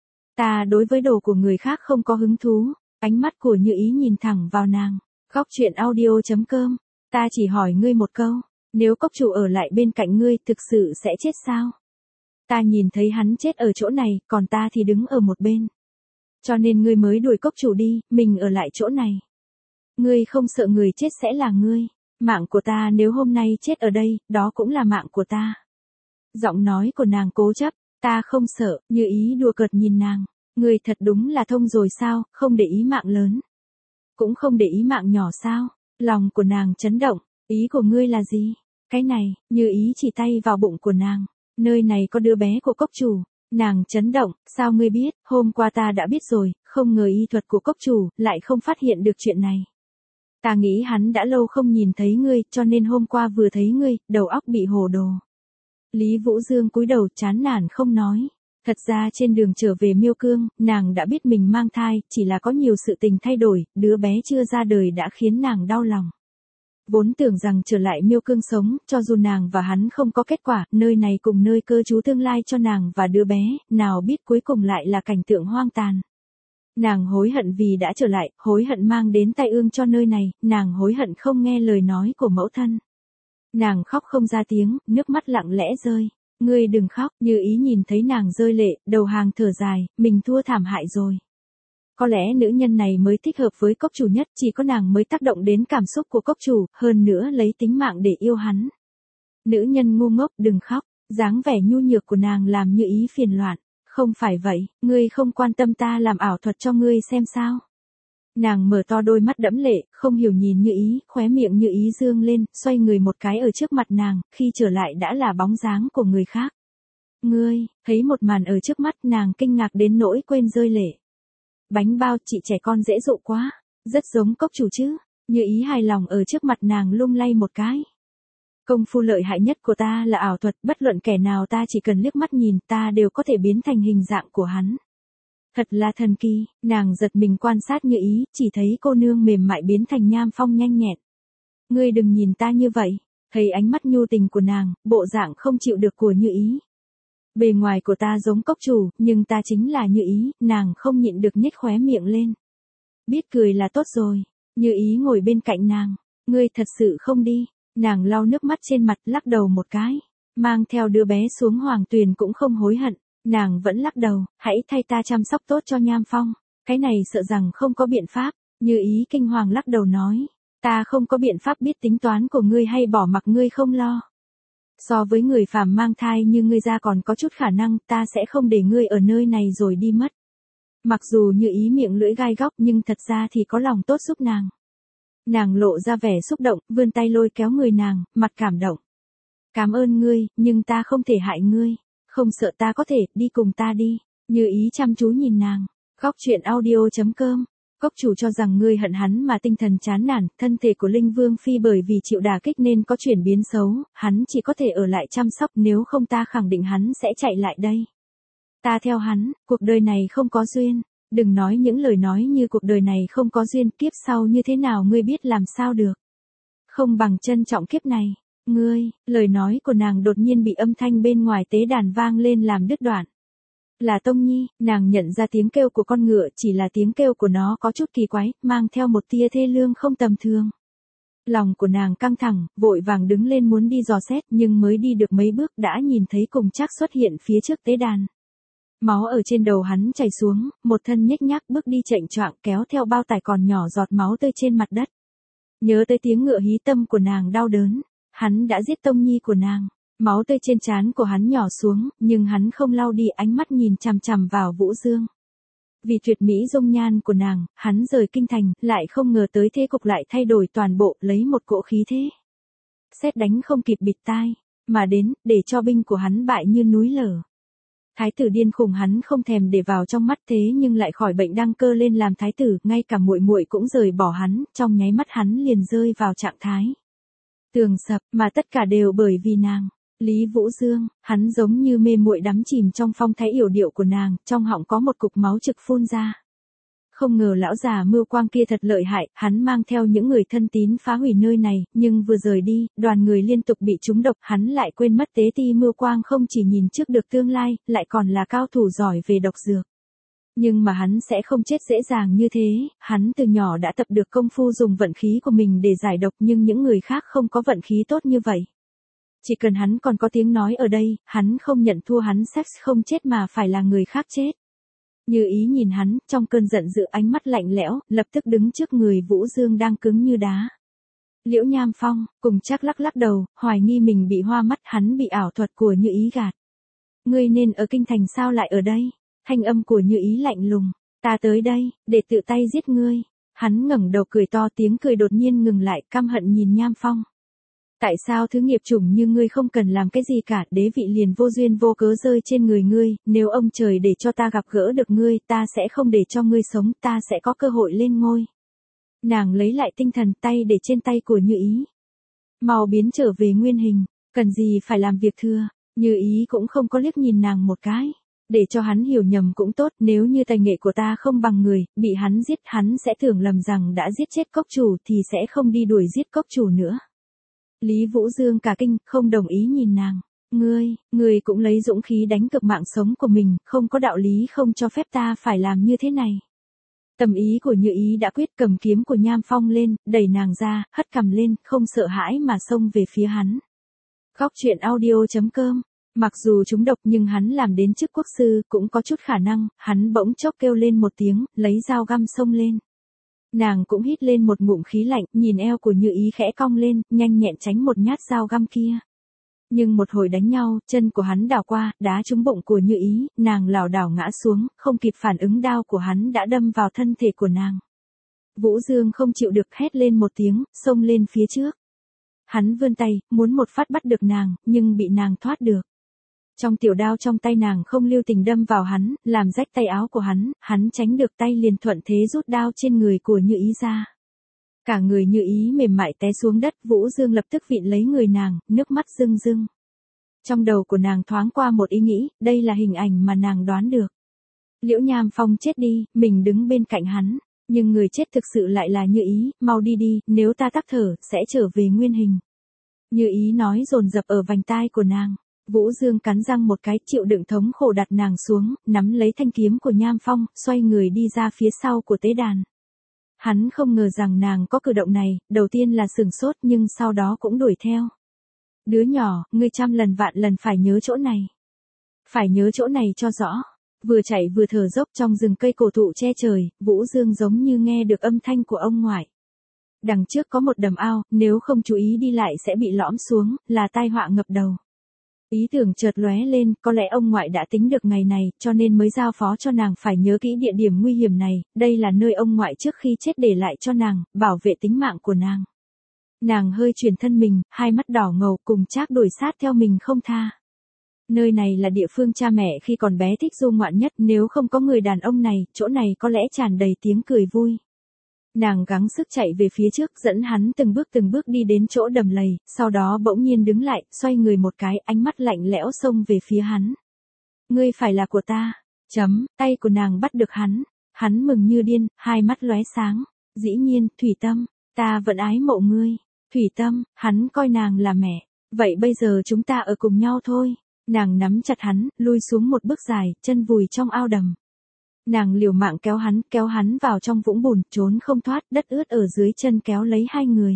Ta đối với đồ của người khác không có hứng thú, ánh mắt của Như Ý nhìn thẳng vào nàng. Góc truyện audio.com. Ta chỉ hỏi ngươi một câu, nếu cốc chủ ở lại bên cạnh ngươi thực sự sẽ chết sao? Ta nhìn thấy hắn chết ở chỗ này, còn ta thì đứng ở một bên. Cho nên ngươi mới đuổi cốc chủ đi, mình ở lại chỗ này. Ngươi không sợ người chết sẽ là ngươi. Mạng của ta nếu hôm nay chết ở đây, đó cũng là mạng của ta. Giọng nói của nàng cố chấp, ta không sợ, Như Ý đùa cợt nhìn nàng. Ngươi thật đúng là thông rồi sao, không để ý mạng lớn. Cũng không để ý mạng nhỏ sao? Lòng của nàng chấn động, ý của ngươi là gì? Cái này, Như Ý chỉ tay vào bụng của nàng. Nơi này có đứa bé của cốc chủ. Nàng chấn động, sao ngươi biết? Hôm qua ta đã biết rồi, không ngờ y thuật của cốc chủ lại không phát hiện được chuyện này. Ta nghĩ hắn đã lâu không nhìn thấy ngươi, cho nên hôm qua vừa thấy ngươi, đầu óc bị hồ đồ. Lý Vũ Dương cúi đầu chán nản không nói. Thật ra trên đường trở về Miêu Cương, nàng đã biết mình mang thai, chỉ là có nhiều sự tình thay đổi, đứa bé chưa ra đời đã khiến nàng đau lòng. Vốn tưởng rằng trở lại Miêu Cương sống, cho dù nàng và hắn không có kết quả, nơi này cùng nơi cơ trú tương lai cho nàng và đứa bé, nào biết cuối cùng lại là cảnh tượng hoang tàn. Nàng hối hận vì đã trở lại, hối hận mang đến tai ương cho nơi này, nàng hối hận không nghe lời nói của mẫu thân. Nàng khóc không ra tiếng, nước mắt lặng lẽ rơi. Ngươi đừng khóc, Như Ý nhìn thấy nàng rơi lệ, đầu hàng thở dài, mình thua thảm hại rồi. Có lẽ nữ nhân này mới thích hợp với cốc chủ nhất, chỉ có nàng mới tác động đến cảm xúc của cốc chủ, hơn nữa lấy tính mạng để yêu hắn. Nữ nhân ngu ngốc, đừng khóc, dáng vẻ nhu nhược của nàng làm Như Ý phiền loạn. Không phải vậy, ngươi không quan tâm ta làm ảo thuật cho ngươi xem sao. Nàng mở to đôi mắt đẫm lệ, không hiểu nhìn Như Ý, khóe miệng Như Ý dương lên, xoay người một cái ở trước mặt nàng, khi trở lại đã là bóng dáng của người khác. Ngươi, thấy một màn ở trước mắt nàng kinh ngạc đến nỗi quên rơi lệ. Bánh bao chị trẻ con dễ dụ quá, rất giống cốc chủ chứ. Như Ý hài lòng ở trước mặt nàng lung lay một cái. Công phu lợi hại nhất của ta là ảo thuật, bất luận kẻ nào ta chỉ cần liếc mắt nhìn ta đều có thể biến thành hình dạng của hắn. Thật là thần kỳ, nàng giật mình quan sát Như Ý, chỉ thấy cô nương mềm mại biến thành Nham Phong nhanh nhẹn. Ngươi đừng nhìn ta như vậy, thấy ánh mắt nhu tình của nàng, bộ dạng không chịu được của Như Ý. Bề ngoài của ta giống cốc chủ, nhưng ta chính là Như Ý, nàng không nhịn được nhếch khóe miệng lên. Biết cười là tốt rồi, Như Ý ngồi bên cạnh nàng, ngươi thật sự không đi, nàng lau nước mắt trên mặt lắc đầu một cái, mang theo đứa bé xuống Hoàng Tuyền cũng không hối hận. Nàng vẫn lắc đầu, hãy thay ta chăm sóc tốt cho Nham Phong, cái này sợ rằng không có biện pháp, Như Ý kinh hoàng lắc đầu nói, ta không có biện pháp biết tính toán của ngươi hay bỏ mặc ngươi không lo. So với người phàm mang thai như ngươi ra còn có chút khả năng, ta sẽ không để ngươi ở nơi này rồi đi mất. Mặc dù Như Ý miệng lưỡi gai góc nhưng thật ra thì có lòng tốt giúp nàng. Nàng lộ ra vẻ xúc động, vươn tay lôi kéo người nàng, mặt cảm động. Cảm ơn ngươi, nhưng ta không thể hại ngươi. Không sợ ta có thể, đi cùng ta đi. Như Ý chăm chú nhìn nàng. Góc truyện audio.com. Cốc chủ cho rằng ngươi hận hắn mà tinh thần chán nản, thân thể của Linh Vương Phi bởi vì chịu đả kích nên có chuyển biến xấu, hắn chỉ có thể ở lại chăm sóc, nếu không ta khẳng định hắn sẽ chạy lại đây. Ta theo hắn, cuộc đời này không có duyên. Đừng nói những lời nói như cuộc đời này không có duyên, kiếp sau như thế nào ngươi biết làm sao được. Không bằng trân trọng kiếp này. Lời nói của nàng đột nhiên bị âm thanh bên ngoài tế đàn vang lên làm đứt đoạn. Là Tông Nhi, nàng nhận ra tiếng kêu của con ngựa, chỉ là tiếng kêu của nó có chút kỳ quái, mang theo một tia thê lương không tầm thường. Lòng của nàng căng thẳng, vội vàng đứng lên muốn đi dò xét, nhưng mới đi được mấy bước đã nhìn thấy Cùng Trác xuất hiện phía trước tế đàn. Máu ở trên đầu hắn chảy xuống, một thân nhếch nhác bước đi chệnh choạng kéo theo bao tải còn nhỏ giọt máu tươi trên mặt đất. Nhớ tới tiếng ngựa hí tâm của nàng đau đớn, hắn đã giết Tông Nhi của nàng. Máu tươi trên trán của hắn nhỏ xuống, nhưng hắn không lau đi, ánh mắt nhìn chằm chằm vào Vũ Dương. Vì tuyệt mỹ dung nhan của nàng, hắn rời kinh thành, lại không ngờ tới thế cục lại thay đổi toàn bộ, lấy một cỗ khí thế. Sét đánh không kịp bịt tai, mà đến, để cho binh của hắn bại như núi lở. Thái tử điên khùng hắn không thèm để vào trong mắt, thế nhưng lại khỏi bệnh đăng cơ lên làm thái tử, ngay cả muội muội cũng rời bỏ hắn, trong nháy mắt hắn liền rơi vào trạng thái tường sập, mà tất cả đều bởi vì nàng. Lý Vũ Dương, hắn giống như mê muội đắm chìm trong phong thái yểu điệu của nàng, trong họng có một cục máu trực phun ra. Không ngờ lão già mưu quang kia thật lợi hại, hắn mang theo những người thân tín phá hủy nơi này, nhưng vừa rời đi, đoàn người liên tục bị trúng độc, hắn lại quên mất Tế Ti mưu quang không chỉ nhìn trước được tương lai, lại còn là cao thủ giỏi về độc dược. Nhưng mà hắn sẽ không chết dễ dàng như thế, hắn từ nhỏ đã tập được công phu dùng vận khí của mình để giải độc, nhưng những người khác không có vận khí tốt như vậy. Chỉ cần hắn còn có tiếng nói ở đây, hắn không nhận thua, hắn sex không chết mà phải là người khác chết. Như Ý nhìn hắn, trong cơn giận dữ ánh mắt lạnh lẽo, lập tức đứng trước người Vũ Dương đang cứng như đá. Liễu Nham Phong, Cùng Trác lắc lắc đầu, hoài nghi mình bị hoa mắt, hắn bị ảo thuật của Như Ý gạt. Ngươi nên ở kinh thành sao lại ở đây? Thanh âm của Như Ý lạnh lùng, ta tới đây, để tự tay giết ngươi. Hắn ngẩng đầu cười to, tiếng cười đột nhiên ngừng lại, căm hận nhìn Nham Phong. Tại sao thứ nghiệp chủng như ngươi không cần làm cái gì cả, đế vị liền vô duyên vô cớ rơi trên người ngươi, nếu ông trời để cho ta gặp gỡ được ngươi, ta sẽ không để cho ngươi sống, ta sẽ có cơ hội lên ngôi. Nàng lấy lại tinh thần, tay để trên tay của Như Ý. Mau biến trở về nguyên hình, cần gì phải làm việc thừa. Như Ý cũng không có liếc nhìn nàng một cái. Để cho hắn hiểu nhầm cũng tốt, nếu như tài nghệ của ta không bằng người, bị hắn giết, hắn sẽ tưởng lầm rằng đã giết chết cốc chủ thì sẽ không đi đuổi giết cốc chủ nữa. Lý Vũ Dương cả kinh, không đồng ý nhìn nàng. Ngươi cũng lấy dũng khí đánh cược mạng sống của mình, không có đạo lý không cho phép ta phải làm như thế này. Tâm ý của Như Ý đã quyết, cầm kiếm của Nham Phong lên, đẩy nàng ra, hất cằm lên, không sợ hãi mà xông về phía hắn. Góc truyện audio.com. Mặc dù trúng độc nhưng hắn làm đến chức quốc sư, cũng có chút khả năng, hắn bỗng chốc kêu lên một tiếng, lấy dao găm xông lên. Nàng cũng hít lên một ngụm khí lạnh, nhìn eo của Như Ý khẽ cong lên, nhanh nhẹn tránh một nhát dao găm kia. Nhưng một hồi đánh nhau, chân của hắn đảo qua, đá trúng bụng của Như Ý, nàng lảo đảo ngã xuống, không kịp phản ứng, đao của hắn đã đâm vào thân thể của nàng. Vũ Dương không chịu được, hét lên một tiếng, xông lên phía trước. Hắn vươn tay, muốn một phát bắt được nàng, nhưng bị nàng thoát được. Trong tiểu đao trong tay nàng không lưu tình đâm vào hắn, làm rách tay áo của hắn tránh được, tay liền thuận thế rút đao trên người của Như Ý ra. Cả người Như Ý mềm mại té xuống đất, Vũ Dương lập tức vịn lấy người nàng, nước mắt rưng rưng. Trong đầu của nàng thoáng qua một ý nghĩ, đây là hình ảnh mà nàng đoán được. Liễu Nham Phong chết đi, mình đứng bên cạnh hắn, nhưng người chết thực sự lại là Như Ý, mau đi đi, nếu ta tắc thở, sẽ trở về nguyên hình. Như Ý nói dồn dập ở vành tai của nàng. Vũ Dương cắn răng một cái, chịu đựng thống khổ đặt nàng xuống, nắm lấy thanh kiếm của Nham Phong, xoay người đi ra phía sau của tế đàn. Hắn không ngờ rằng nàng có cử động này, đầu tiên là sửng sốt nhưng sau đó cũng đuổi theo. Đứa nhỏ, ngươi trăm lần vạn lần phải nhớ chỗ này. Phải nhớ chỗ này cho rõ. Vừa chạy vừa thở dốc trong rừng cây cổ thụ che trời, Vũ Dương giống như nghe được âm thanh của ông ngoại. Đằng trước có một đầm ao, nếu không chú ý đi lại sẽ bị lõm xuống, là tai họa ngập đầu. Ý tưởng chợt lóe lên, có lẽ ông ngoại đã tính được ngày này, cho nên mới giao phó cho nàng phải nhớ kỹ địa điểm nguy hiểm này, đây là nơi ông ngoại trước khi chết để lại cho nàng, bảo vệ tính mạng của nàng. Nàng hơi chuyển thân mình, hai mắt đỏ ngầu, Cùng Trác đuổi sát theo mình không tha. Nơi này là địa phương cha mẹ khi còn bé thích du ngoạn nhất, nếu không có người đàn ông này, chỗ này có lẽ tràn đầy tiếng cười vui. Nàng gắng sức chạy về phía trước, dẫn hắn từng bước đi đến chỗ đầm lầy, sau đó bỗng nhiên đứng lại, xoay người một cái, ánh mắt lạnh lẽo xông về phía hắn. Ngươi phải là của ta. Tay của nàng bắt được hắn mừng như điên, hai mắt lóe sáng. Dĩ nhiên, Thủy Tâm, ta vẫn ái mộ ngươi. Thủy Tâm, hắn coi nàng là mẹ. Vậy bây giờ chúng ta ở cùng nhau thôi. Nàng nắm chặt hắn, lui xuống một bước dài, chân vùi trong ao đầm. Nàng liều mạng kéo hắn vào trong vũng bùn, trốn không thoát, đất ướt ở dưới chân kéo lấy hai người.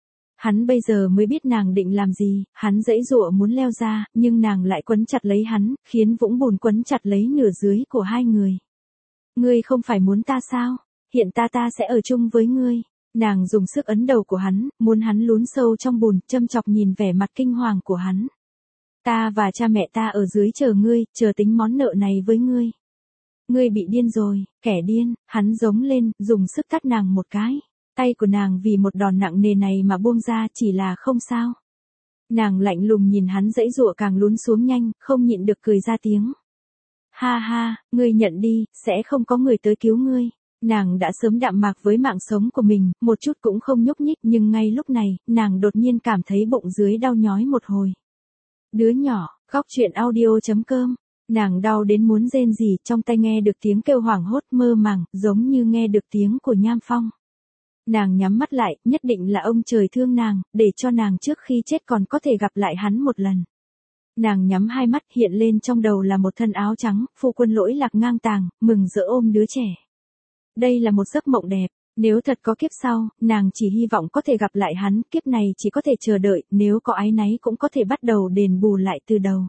Hắn bây giờ mới biết nàng định làm gì, hắn giãy giụa muốn leo ra, nhưng nàng lại quấn chặt lấy hắn, khiến vũng bùn quấn chặt lấy nửa dưới của hai người. Ngươi không phải muốn ta sao? Hiện ta sẽ ở chung với ngươi. Nàng dùng sức ấn đầu của hắn, muốn hắn lún sâu trong bùn, châm chọc nhìn vẻ mặt kinh hoàng của hắn. Ta và cha mẹ ta ở dưới chờ ngươi, chờ tính món nợ này với ngươi. Ngươi bị điên rồi, kẻ điên, hắn giống lên, dùng sức tát nàng một cái. Tay của nàng vì một đòn nặng nề này mà buông ra, chỉ là không sao. Nàng lạnh lùng nhìn hắn giãy giụa càng lún xuống nhanh, không nhịn được cười ra tiếng. Ha ha, ngươi nhận đi, sẽ không có người tới cứu ngươi. Nàng đã sớm đạm mạc với mạng sống của mình, một chút cũng không nhúc nhích, nhưng ngay lúc này, nàng đột nhiên cảm thấy bụng dưới đau nhói một hồi. Đứa nhỏ, khóc chuyện audio.com. Nàng đau đến muốn rên rỉ, trong tai nghe được tiếng kêu hoảng hốt mơ màng, giống như nghe được tiếng của Nham Phong. Nàng nhắm mắt lại, nhất định là ông trời thương nàng, để cho nàng trước khi chết còn có thể gặp lại hắn một lần. Nàng nhắm hai mắt, hiện lên trong đầu là một thân áo trắng, phu quân lỗi lạc ngang tàng, mừng rỡ ôm đứa trẻ. Đây là một giấc mộng đẹp, nếu thật có kiếp sau, nàng chỉ hy vọng có thể gặp lại hắn, kiếp này chỉ có thể chờ đợi, nếu có áy náy cũng có thể bắt đầu đền bù lại từ đầu.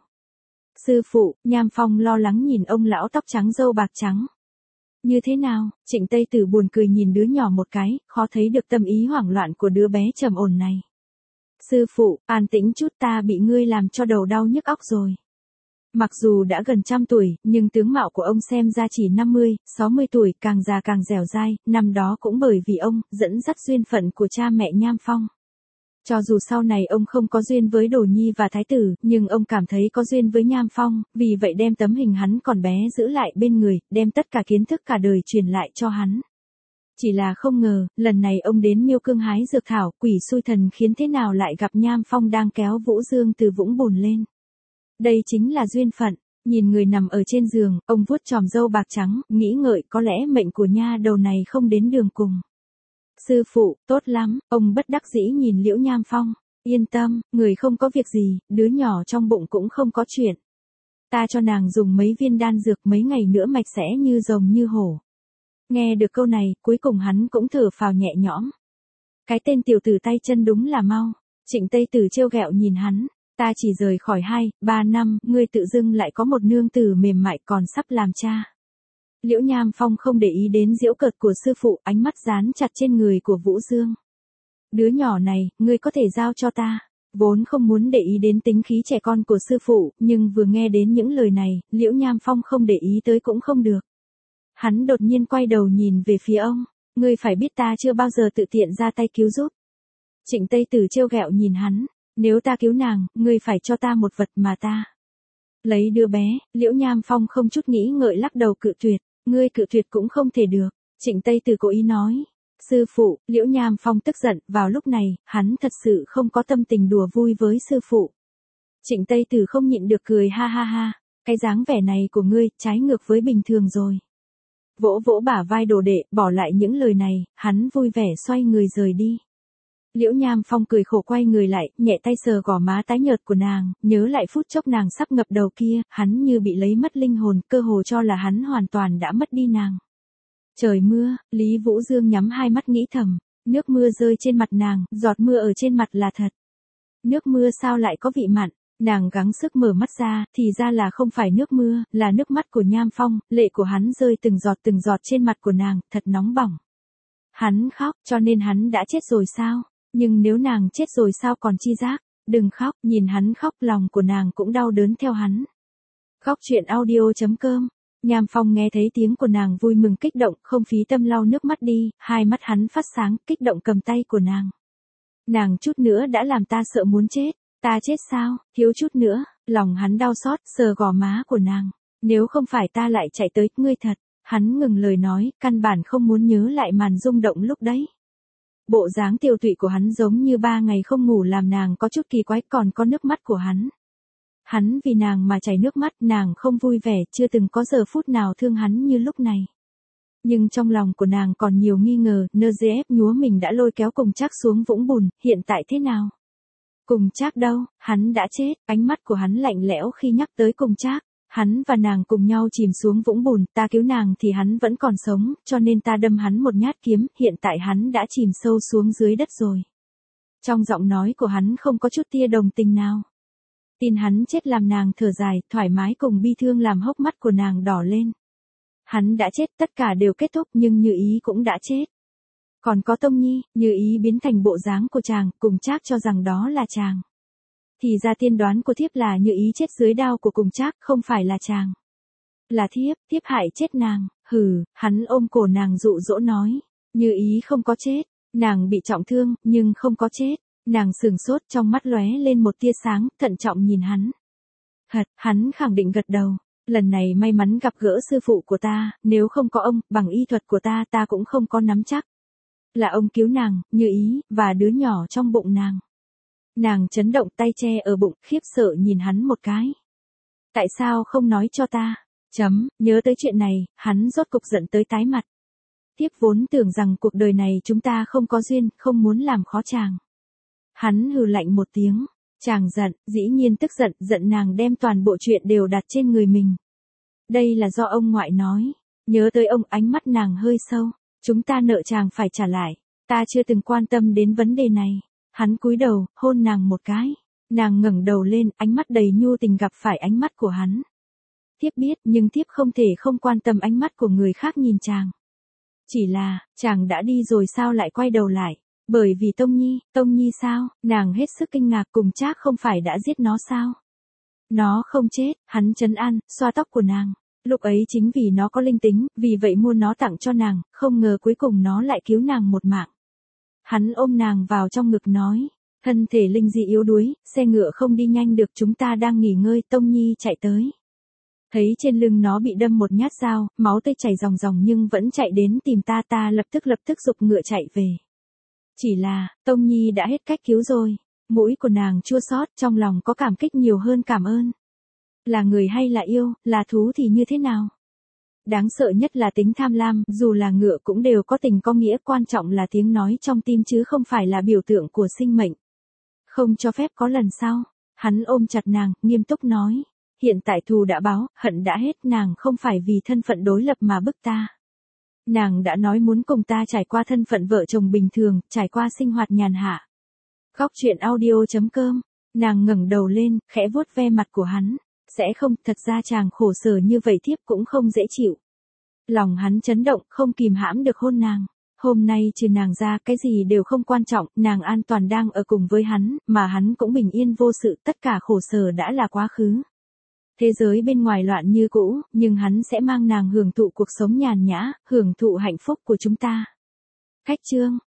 Sư phụ, Nham Phong lo lắng nhìn ông lão tóc trắng râu bạc trắng. Như thế nào? Trịnh Tây Tử buồn cười nhìn đứa nhỏ một cái, khó thấy được tâm ý hoảng loạn của đứa bé trầm ổn này. Sư phụ, an tĩnh chút, ta bị ngươi làm cho đầu đau nhức óc rồi. Mặc dù đã gần 100 tuổi, nhưng tướng mạo của ông xem ra chỉ 50, 60 tuổi, càng già càng dẻo dai, năm đó cũng bởi vì ông, dẫn dắt duyên phận của cha mẹ Nham Phong. Cho dù sau này ông không có duyên với Đồ Nhi và Thái Tử, nhưng ông cảm thấy có duyên với Nham Phong, vì vậy đem tấm hình hắn còn bé giữ lại bên người, đem tất cả kiến thức cả đời truyền lại cho hắn. Chỉ là không ngờ, lần này ông đến Miêu Cương hái dược thảo, quỷ xui thần khiến thế nào lại gặp Nham Phong đang kéo Vũ Dương từ vũng bùn lên. Đây chính là duyên phận. Nhìn người nằm ở trên giường, ông vuốt chòm râu bạc trắng, nghĩ ngợi có lẽ mệnh của nha đầu này không đến đường cùng. Sư phụ, tốt lắm, ông bất đắc dĩ nhìn Liễu Nham Phong. Yên tâm, người không có việc gì, đứa nhỏ trong bụng cũng không có chuyện. Ta cho nàng dùng mấy viên đan dược, mấy ngày nữa mạch sẽ như rồng như hổ. Nghe được câu này, cuối cùng hắn cũng thở phào nhẹ nhõm. Cái tên tiểu tử tay chân đúng là mau. Trịnh Tây Tử trêu ghẹo nhìn hắn. Ta chỉ rời khỏi 2-3 năm, ngươi tự dưng lại có một nương tử mềm mại còn sắp làm cha. Liễu Nham Phong không để ý đến giễu cợt của sư phụ, ánh mắt dán chặt trên người của Vũ Dương. Đứa nhỏ này, ngươi có thể giao cho ta. Vốn không muốn để ý đến tính khí trẻ con của sư phụ, nhưng vừa nghe đến những lời này, Liễu Nham Phong không để ý tới cũng không được. Hắn đột nhiên quay đầu nhìn về phía ông. Ngươi phải biết ta chưa bao giờ tự tiện ra tay cứu giúp. Trịnh Tây Tử trêu ghẹo nhìn hắn. Nếu ta cứu nàng, ngươi phải cho ta một vật mà ta lấy đứa bé. Liễu Nham Phong không chút nghĩ ngợi lắc đầu cự tuyệt. Ngươi cự tuyệt cũng không thể được. Trịnh Tây Tử cố ý nói. Sư phụ, Liễu Nham Phong tức giận, vào lúc này, hắn thật sự không có tâm tình đùa vui với sư phụ. Trịnh Tây Tử không nhịn được cười ha ha ha. Cái dáng vẻ này của ngươi, trái ngược với bình thường rồi. Vỗ vỗ bả vai đồ đệ, bỏ lại những lời này, hắn vui vẻ xoay người rời đi. Liễu Nham Phong cười khổ quay người lại, nhẹ tay sờ gò má tái nhợt của nàng, nhớ lại phút chốc nàng sắp ngập đầu kia, hắn như bị lấy mất linh hồn, cơ hồ cho là hắn hoàn toàn đã mất đi nàng. Trời mưa, Lý Vũ Dương nhắm hai mắt nghĩ thầm, nước mưa rơi trên mặt nàng, giọt mưa ở trên mặt là thật. Nước mưa sao lại có vị mặn, nàng gắng sức mở mắt ra, thì ra là không phải nước mưa, là nước mắt của Nham Phong, lệ của hắn rơi từng giọt trên mặt của nàng, thật nóng bỏng. Hắn khóc, cho nên hắn đã chết rồi sao? Nhưng nếu nàng chết rồi sao còn chi giác? Đừng khóc, nhìn hắn khóc lòng của nàng cũng đau đớn theo hắn. Khóc chuyện audio.com. Nham Phong nghe thấy tiếng của nàng vui mừng kích động, không phí tâm lau nước mắt đi, hai mắt hắn phát sáng, kích động cầm tay của nàng. Nàng chút nữa đã làm ta sợ muốn chết, ta chết sao, thiếu chút nữa, lòng hắn đau xót, sờ gò má của nàng. Nếu không phải ta lại chạy tới, ngươi thật, hắn ngừng lời nói, căn bản không muốn nhớ lại màn rung động lúc đấy. Bộ dáng tiêu tụy của hắn giống như 3 ngày không ngủ làm nàng có chút kỳ quái, còn có nước mắt của hắn. Hắn vì nàng mà chảy nước mắt, nàng không vui vẻ, chưa từng có giờ phút nào thương hắn như lúc này. Nhưng trong lòng của nàng còn nhiều nghi ngờ, NGF nhúa mình đã lôi kéo cùng Trác xuống vũng bùn, hiện tại thế nào? Cùng Trác đâu, hắn đã chết, ánh mắt của hắn lạnh lẽo khi nhắc tới Cùng Trác. Hắn và nàng cùng nhau chìm xuống vũng bùn, ta cứu nàng thì hắn vẫn còn sống, cho nên ta đâm hắn một nhát kiếm, hiện tại hắn đã chìm sâu xuống dưới đất rồi. Trong giọng nói của hắn không có chút tia đồng tình nào. Tin hắn chết làm nàng thở dài, thoải mái cùng bi thương làm hốc mắt của nàng đỏ lên. Hắn đã chết, tất cả đều kết thúc, nhưng Như Ý cũng đã chết. Còn có Tông Nhi, Như Ý biến thành bộ dáng của chàng, Cùng Trác cho rằng đó là chàng. Thì ra tiên đoán của thiếp là Như Ý chết dưới đao của Cùng Trác, không phải là chàng. Là thiếp hại chết nàng. Hừ, hắn ôm cổ nàng dụ dỗ nói. Như Ý không có chết, nàng bị trọng thương, nhưng không có chết. Nàng sừng sốt, trong mắt lóe lên một tia sáng, thận trọng nhìn hắn. Hắn khẳng định gật đầu. Lần này may mắn gặp gỡ sư phụ của ta, nếu không có ông, bằng y thuật của ta cũng không có nắm chắc. Là ông cứu nàng, Như Ý, và đứa nhỏ trong bụng nàng. Nàng chấn động tay che ở bụng, khiếp sợ nhìn hắn một cái. Tại sao không nói cho ta? Nhớ tới chuyện này, hắn rốt cục giận tới tái mặt. Thiếp vốn tưởng rằng cuộc đời này chúng ta không có duyên, không muốn làm khó chàng. Hắn hừ lạnh một tiếng. Chàng giận, dĩ nhiên tức giận nàng đem toàn bộ chuyện đều đặt trên người mình. Đây là do ông ngoại nói. Nhớ tới ông, ánh mắt nàng hơi sâu. Chúng ta nợ chàng phải trả lại. Ta chưa từng quan tâm đến vấn đề này. Hắn cúi đầu, hôn nàng một cái. Nàng ngẩng đầu lên, ánh mắt đầy nhu tình gặp phải ánh mắt của hắn. Thiếp biết, nhưng thiếp không thể không quan tâm ánh mắt của người khác nhìn chàng. Chỉ là, chàng đã đi rồi sao lại quay đầu lại? Bởi vì Tông Nhi sao? Nàng hết sức kinh ngạc, Cùng Trác không phải đã giết nó sao? Nó không chết, hắn trấn an, xoa tóc của nàng. Lúc ấy chính vì nó có linh tính, vì vậy mua nó tặng cho nàng, không ngờ cuối cùng nó lại cứu nàng một mạng. Hắn ôm nàng vào trong ngực nói, thân thể Linh Di yếu đuối, xe ngựa không đi nhanh được, chúng ta đang nghỉ ngơi, Tông Nhi chạy tới. Thấy trên lưng nó bị đâm một nhát dao, máu tươi chảy ròng ròng nhưng vẫn chạy đến tìm ta lập tức giục ngựa chạy về. Chỉ là, Tông Nhi đã hết cách cứu rồi. Mũi của nàng chua xót, trong lòng có cảm kích nhiều hơn cảm ơn. Là người hay là yêu, là thú thì như thế nào? Đáng sợ nhất là tính tham lam, dù là ngựa cũng đều có tình có nghĩa, quan trọng là tiếng nói trong tim chứ không phải là biểu tượng của sinh mệnh. Không cho phép có lần sau. Hắn ôm chặt nàng, nghiêm túc nói. Hiện tại thù đã báo, hận đã hết, nàng không phải vì thân phận đối lập mà bức ta. Nàng đã nói muốn cùng ta trải qua thân phận vợ chồng bình thường, trải qua sinh hoạt nhàn hạ. Góc truyện audio.com. Nàng ngẩng đầu lên, khẽ vuốt ve mặt của hắn. Sẽ không, thật ra chàng khổ sở như vậy thiếp cũng không dễ chịu. Lòng hắn chấn động, không kìm hãm được hôn nàng. Hôm nay trừ nàng ra, cái gì đều không quan trọng, nàng an toàn đang ở cùng với hắn, mà hắn cũng bình yên vô sự, tất cả khổ sở đã là quá khứ. Thế giới bên ngoài loạn như cũ, nhưng hắn sẽ mang nàng hưởng thụ cuộc sống nhàn nhã, hưởng thụ hạnh phúc của chúng ta. Khách chương.